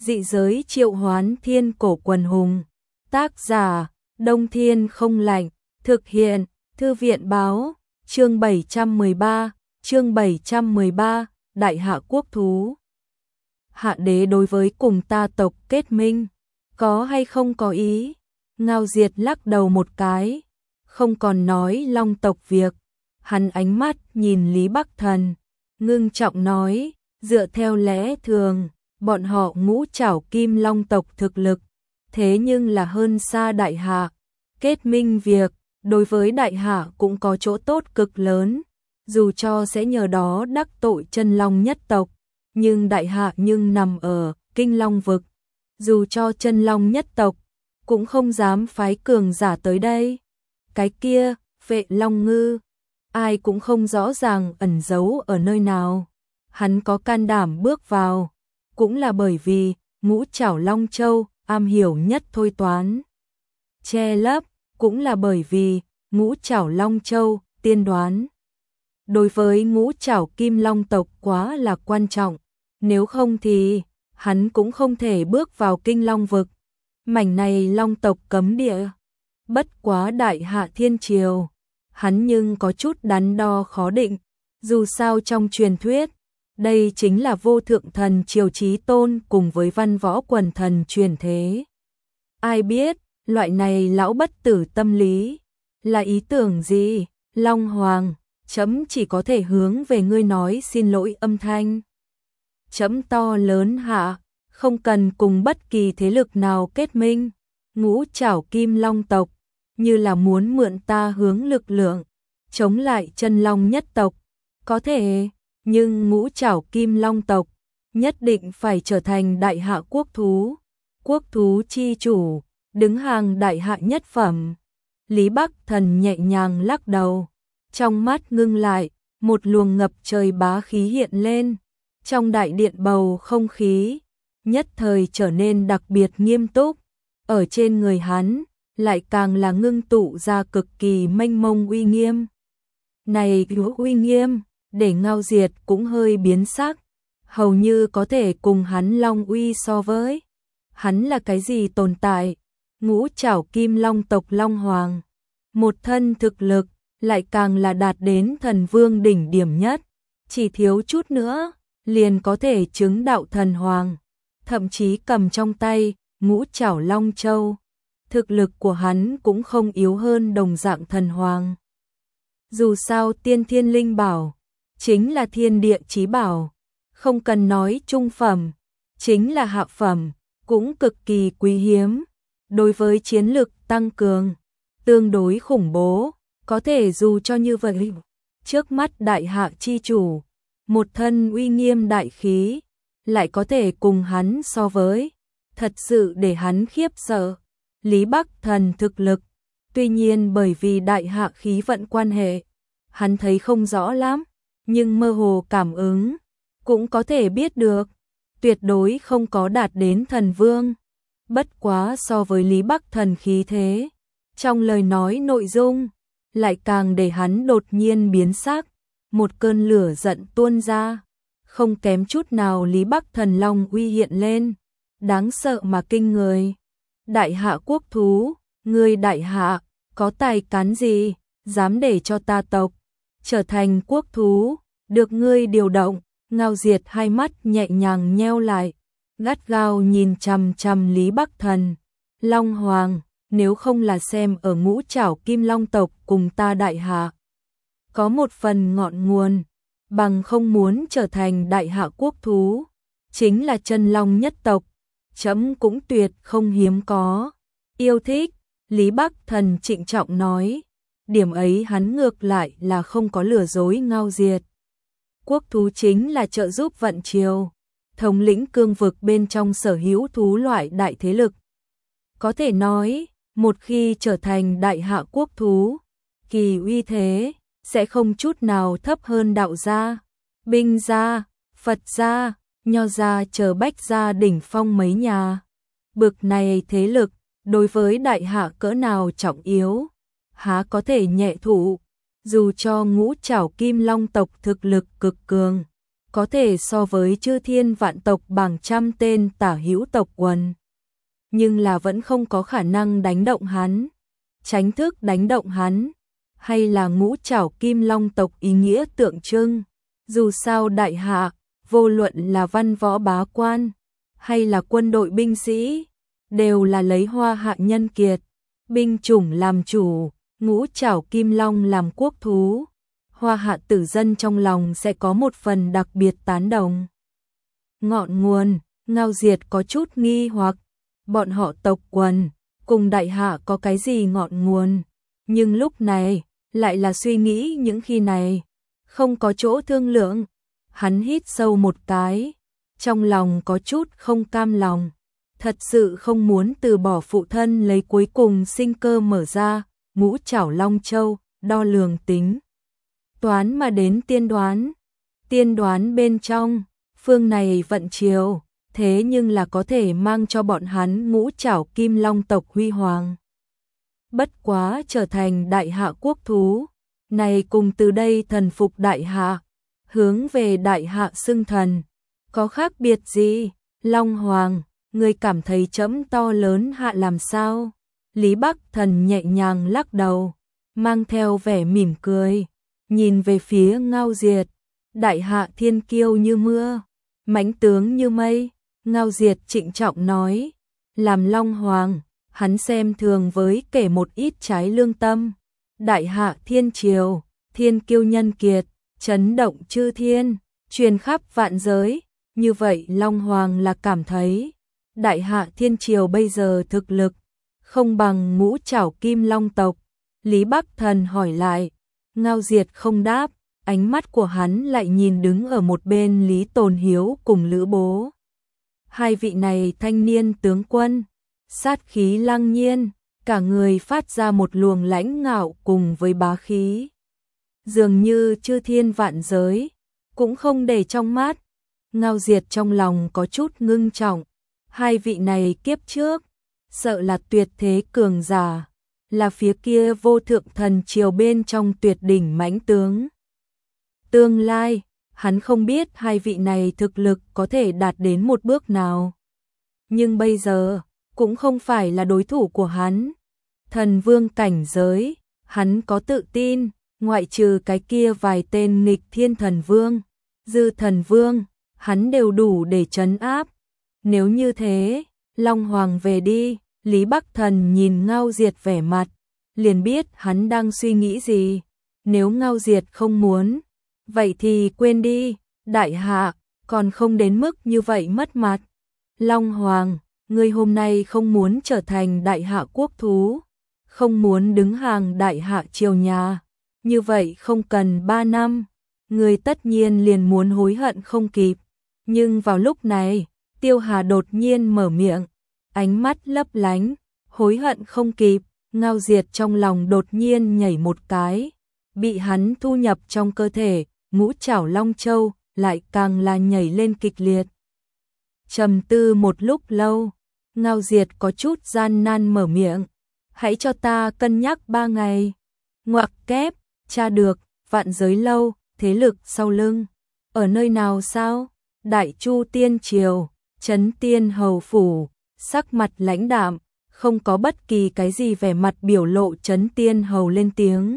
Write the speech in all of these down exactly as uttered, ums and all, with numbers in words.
dị giới triệu hoán thiên cổ quần hùng. Tác giả, Đông Thiên Không Lạnh, thực hiện, Thư viện báo, chương bảy trăm mười ba, chương bảy trăm mười ba, Đại Hạ Quốc Thú. Hạ đế đối với cùng ta tộc kết minh, có hay không có ý? Ngao Diệt lắc đầu một cái, không còn nói Long tộc việc. Hắn ánh mắt nhìn Lý Bắc Thần, ngưng trọng nói, dựa theo lẽ thường, bọn họ ngũ trảo kim long tộc thực lực, thế nhưng là hơn xa Đại Hạ. Kết minh việc, đối với Đại Hạ cũng có chỗ tốt cực lớn, dù cho sẽ nhờ đó đắc tội chân long nhất tộc, nhưng Đại Hạ nhưng nằm ở Kinh Long vực, dù cho chân long nhất tộc, cũng không dám phái cường giả tới đây. Cái kia, Vệ Long Ngư, ai cũng không rõ ràng ẩn giấu ở nơi nào. Hắn có can đảm bước vào, cũng là bởi vì ngũ trảo Long Châu am hiểu nhất thôi toán. Che lấp, cũng là bởi vì ngũ trảo Long Châu tiên đoán. Đối với ngũ trảo Kim Long tộc quá là quan trọng, nếu không thì hắn cũng không thể bước vào Kinh Long vực. Mảnh này Long tộc cấm địa, bất quá Đại Hạ Thiên Triều, hắn nhưng có chút đắn đo khó định, dù sao trong truyền thuyết, đây chính là vô thượng thần Triều Chí Tôn cùng với văn võ quần thần truyền thế. Ai biết, loại này lão bất tử tâm lý, là ý tưởng gì? Long Hoàng, chấm chỉ có thể hướng về ngươi nói xin lỗi âm thanh. Chấm to lớn hạ, không cần cùng bất kỳ thế lực nào kết minh. Ngũ trảo Kim Long tộc, như là muốn mượn ta hướng lực lượng, chống lại chân long nhất tộc. Có thể, nhưng ngũ trảo Kim Long tộc, nhất định phải trở thành Đại Hạ quốc thú. Quốc thú chi chủ, đứng hàng Đại Hạ nhất phẩm. Lý Bắc Thần nhẹ nhàng lắc đầu, trong mắt ngưng lại, một luồng ngập trời bá khí hiện lên. Trong đại điện bầu không khí, nhất thời trở nên đặc biệt nghiêm túc. Ở trên người hắn, lại càng là ngưng tụ ra cực kỳ mênh mông uy nghiêm. Này uy nghiêm, để Ngao Diệt cũng hơi biến sắc, hầu như có thể cùng hắn Long uy so với. Hắn là cái gì tồn tại? Ngũ trảo Kim Long tộc Long Hoàng, một thân thực lực, lại càng là đạt đến thần vương đỉnh điểm nhất, chỉ thiếu chút nữa, liền có thể chứng đạo thần hoàng, thậm chí cầm trong tay ngũ trảo Long Châu. Thực lực của hắn cũng không yếu hơn đồng dạng thần hoàng. Dù sao tiên thiên linh bảo, chính là thiên địa chí bảo, không cần nói trung phẩm, chính là hạ phẩm, cũng cực kỳ quý hiếm. Đối với chiến lực tăng cường, tương đối khủng bố, có thể dù cho như vậy, trước mắt Đại Hạ chi chủ, một thân uy nghiêm đại khí, lại có thể cùng hắn so với, thật sự để hắn khiếp sợ. Lý Bắc Thần thực lực, tuy nhiên bởi vì Đại Hạ khí vận quan hệ, hắn thấy không rõ lắm, nhưng mơ hồ cảm ứng, cũng có thể biết được, tuyệt đối không có đạt đến thần vương. Bất quá so với Lý Bắc Thần khí thế, trong lời nói nội dung, lại càng để hắn đột nhiên biến sắc, một cơn lửa giận tuôn ra, không kém chút nào Lý Bắc Thần Long uy hiện lên, đáng sợ mà kinh người. Đại Hạ quốc thú, ngươi Đại Hạ, có tài cán gì, dám để cho ta tộc trở thành quốc thú, được ngươi điều động. Ngao Diệt hai mắt nhẹ nhàng nheo lại, gắt gao nhìn chằm chằm Lý Bắc Thần. Long Hoàng, nếu không là xem ở ngũ trảo Kim Long tộc cùng ta Đại Hạ có một phần ngọn nguồn, bằng không muốn trở thành Đại Hạ quốc thú, chính là chân long nhất tộc, chấm cũng tuyệt không hiếm có. Yêu thích, Lý Bắc Thần trịnh trọng nói, điểm ấy hắn ngược lại là không có lừa dối Ngao Diệt. Quốc thú chính là trợ giúp vận triều, thống lĩnh cương vực bên trong sở hữu thú loại đại thế lực. Có thể nói, một khi trở thành Đại Hạ quốc thú, kỳ uy thế sẽ không chút nào thấp hơn đạo gia, binh gia, Phật gia, Nho gia chờ bách gia đỉnh phong mấy nhà. Bực này thế lực, đối với Đại Hạ cỡ nào trọng yếu, há có thể nhẹ thụ. Dù cho ngũ trảo Kim Long tộc thực lực cực cường, có thể so với chư thiên vạn tộc bằng trăm tên tả hữu tộc quần. Nhưng là vẫn không có khả năng đánh động hắn, tránh thức đánh động hắn, hay là ngũ trảo kim long tộc ý nghĩa tượng trưng. Dù sao đại hạ, vô luận là văn võ bá quan, hay là quân đội binh sĩ, đều là lấy Hoa Hạ nhân kiệt, binh chủng làm chủ, ngũ trảo kim long làm quốc thú. Hoa Hạ tử dân trong lòng sẽ có một phần đặc biệt tán đồng. Ngọn nguồn, Ngao Diệt có chút nghi hoặc, bọn họ tộc quần, cùng đại hạ có cái gì ngọn nguồn, nhưng lúc này, lại là suy nghĩ những khi này, không có chỗ thương lượng. Hắn hít sâu một cái, trong lòng có chút không cam lòng, thật sự không muốn từ bỏ phụ thân lấy cuối cùng sinh cơ mở ra, ngũ trảo Long Châu, đo lường tính toán mà đến tiên đoán. Tiên đoán bên trong, phương này vận chiều, thế nhưng là có thể mang cho bọn hắn ngũ trảo kim long tộc huy hoàng. Bất quá trở thành đại hạ quốc thú, này cùng từ đây thần phục đại hạ, hướng về đại hạ xưng thần, có khác biệt gì? Long Hoàng, ngươi cảm thấy trẫm to lớn hạ làm sao? Lý Bắc Thần nhẹ nhàng lắc đầu, mang theo vẻ mỉm cười, nhìn về phía Ngao Diệt. Đại hạ thiên kiêu như mưa, mãnh tướng như mây. Ngao Diệt trịnh trọng nói, làm Long Hoàng, hắn xem thường với kể một ít trái lương tâm. Đại hạ thiên triều, thiên kiêu nhân kiệt, chấn động chư thiên, truyền khắp vạn giới. Như vậy Long Hoàng là cảm thấy, đại hạ thiên triều bây giờ thực lực, không bằng ngũ trảo kim long tộc. Lý Bắc Thần hỏi lại, Ngao Diệt không đáp, ánh mắt của hắn lại nhìn đứng ở một bên Lý Tồn Hiếu cùng Lữ Bố. Hai vị này thanh niên tướng quân, sát khí lăng nhiên, cả người phát ra một luồng lãnh ngạo cùng với bá khí. Dường như chư thiên vạn giới, cũng không để trong mắt. Ngao Diệt trong lòng có chút ngưng trọng, hai vị này kiếp trước, sợ là tuyệt thế cường giả, là phía kia vô thượng thần triều bên trong tuyệt đỉnh mãnh tướng. Tương lai, hắn không biết hai vị này thực lực có thể đạt đến một bước nào. Nhưng bây giờ, cũng không phải là đối thủ của hắn. Thần vương cảnh giới, hắn có tự tin, ngoại trừ cái kia vài tên nghịch thiên thần vương, dư thần vương, hắn đều đủ để trấn áp. Nếu như thế, Long Hoàng về đi. Lý Bắc Thần nhìn Ngao Diệt vẻ mặt, liền biết hắn đang suy nghĩ gì. Nếu Ngao Diệt không muốn, vậy thì quên đi, đại hạ, còn không đến mức như vậy mất mặt. Long Hoàng, ngươi hôm nay không muốn trở thành đại hạ quốc thú, không muốn đứng hàng đại hạ triều nhà, như vậy không cần ba năm, ngươi tất nhiên liền muốn hối hận không kịp. Nhưng vào lúc này, Tiêu Hà đột nhiên mở miệng, ánh mắt lấp lánh, hối hận không kịp. Ngao Diệt trong lòng đột nhiên nhảy một cái, bị hắn thu nhập trong cơ thể, ngũ trảo Long Châu lại càng là nhảy lên kịch liệt. Trầm tư một lúc lâu, Ngao Diệt có chút gian nan mở miệng, hãy cho ta cân nhắc ba ngày. Ngoặc kép, tra được, vạn giới lâu, thế lực sau lưng, ở nơi nào sao? Đại Chu Tiên Triều, Trấn Tiên Hầu Phủ, sắc mặt lãnh đạm, không có bất kỳ cái gì vẻ mặt biểu lộ. Trấn Tiên Hầu lên tiếng,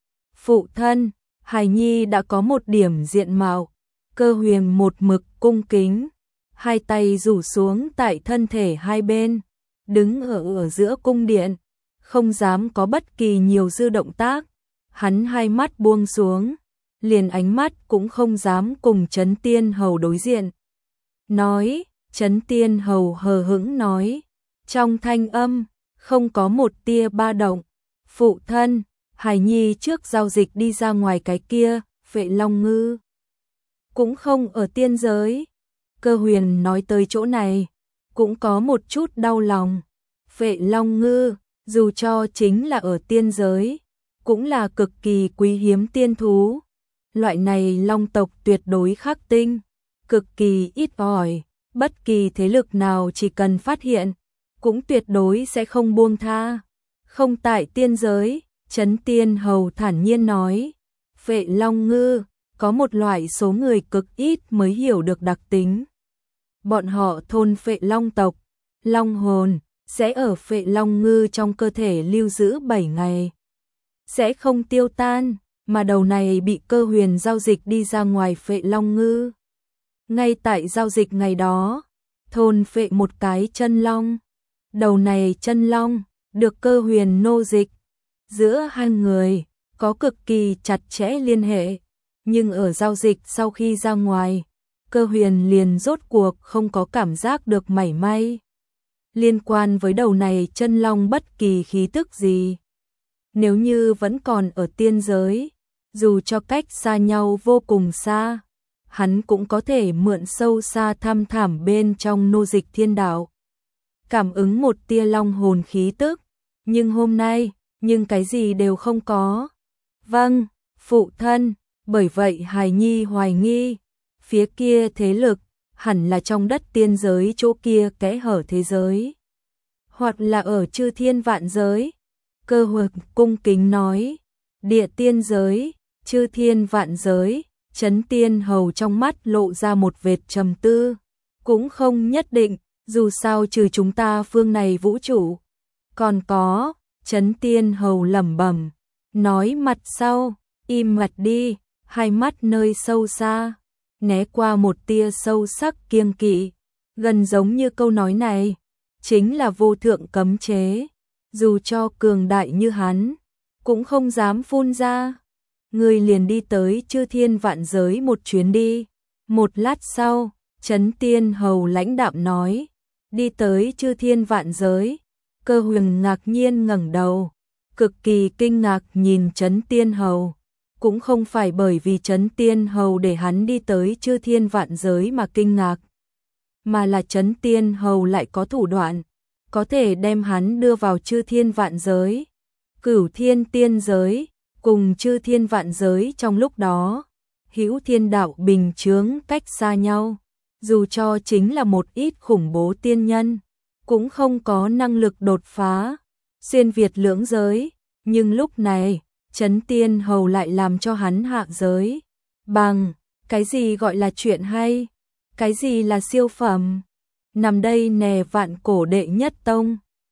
phụ thân, hài nhi đã có một điểm diện mạo. Cơ Huyền một mực cung kính, hai tay rủ xuống tại thân thể hai bên, đứng ở ở giữa cung điện, không dám có bất kỳ nhiều dư động tác. Hắn hai mắt buông xuống, liền ánh mắt cũng không dám cùng Trấn Tiên Hầu đối diện. Nói, Trấn Tiên Hầu hờ hững nói, trong thanh âm, không có một tia ba động. Phụ thân, hài nhi trước giao dịch đi ra ngoài cái kia, Phệ Long Ngư cũng không ở tiên giới. Cơ Huyền nói tới chỗ này, cũng có một chút đau lòng. Phệ Long Ngư, dù cho chính là ở tiên giới, cũng là cực kỳ quý hiếm tiên thú. Loại này long tộc tuyệt đối khắc tinh, cực kỳ ít ỏi, bất kỳ thế lực nào chỉ cần phát hiện, cũng tuyệt đối sẽ không buông tha. Không tại tiên giới, Trấn Tiên Hầu thản nhiên nói, Phệ Long Ngư, có một loại số người cực ít mới hiểu được đặc tính. Bọn họ thôn Phệ Long tộc, long hồn sẽ ở Phệ Long ngư trong cơ thể lưu giữ bảy ngày, sẽ không tiêu tan, mà đầu này bị Cơ Huyền giao dịch đi ra ngoài Phệ Long ngư. Ngay tại giao dịch ngày đó, thôn phệ một cái chân long. Đầu này chân long được Cơ Huyền nô dịch. Giữa hai người có cực kỳ chặt chẽ liên hệ, nhưng ở giao dịch sau khi ra ngoài, Cơ Huyền liền rốt cuộc không có cảm giác được mảy may liên quan với đầu này chân long bất kỳ khí tức gì. Nếu như vẫn còn ở tiên giới, dù cho cách xa nhau vô cùng xa, hắn cũng có thể mượn sâu xa thăm thẳm bên trong nô dịch thiên đạo, cảm ứng một tia long hồn khí tức, nhưng hôm nay, nhưng cái gì đều không có. Vâng, phụ thân, bởi vậy hài nhi hoài nghi, phía kia thế lực, hẳn là trong đất tiên giới chỗ kia kẽ hở thế giới, hoặc là ở chư thiên vạn giới. Cơ Huyền cung kính nói, địa tiên giới, chư thiên vạn giới. Chấn Tiên Hầu trong mắt lộ ra một vệt trầm tư, cũng không nhất định, dù sao trừ chúng ta phương này vũ trụ, còn có. Chấn Tiên Hầu lẩm bẩm, nói mặt sau, im mặt đi, hai mắt nơi sâu xa, né qua một tia sâu sắc kiêng kỵ, gần giống như câu nói này, chính là vô thượng cấm chế, dù cho cường đại như hắn, cũng không dám phun ra. Người liền đi tới chư thiên vạn giới một chuyến đi. Một lát sau, Chấn Tiên Hầu lãnh đạm nói, đi tới chư thiên vạn giới. Cơ Huyền ngạc nhiên ngẩng đầu, cực kỳ kinh ngạc nhìn Chấn Tiên Hầu, cũng không phải bởi vì Chấn Tiên Hầu để hắn đi tới chư thiên vạn giới mà kinh ngạc, mà là Chấn Tiên Hầu lại có thủ đoạn, có thể đem hắn đưa vào chư thiên vạn giới, cửu thiên tiên giới, cùng chư thiên vạn giới trong lúc đó, hữu thiên đạo bình chướng cách xa nhau, dù cho chính là một ít khủng bố tiên nhân, cũng không có năng lực đột phá, xuyên việt lưỡng giới, nhưng lúc này, Chấn Tiên Hầu lại làm cho hắn hạ giới. Bằng, cái gì gọi là chuyện hay, cái gì là siêu phẩm, nằm đây nè vạn cổ đệ nhất tông.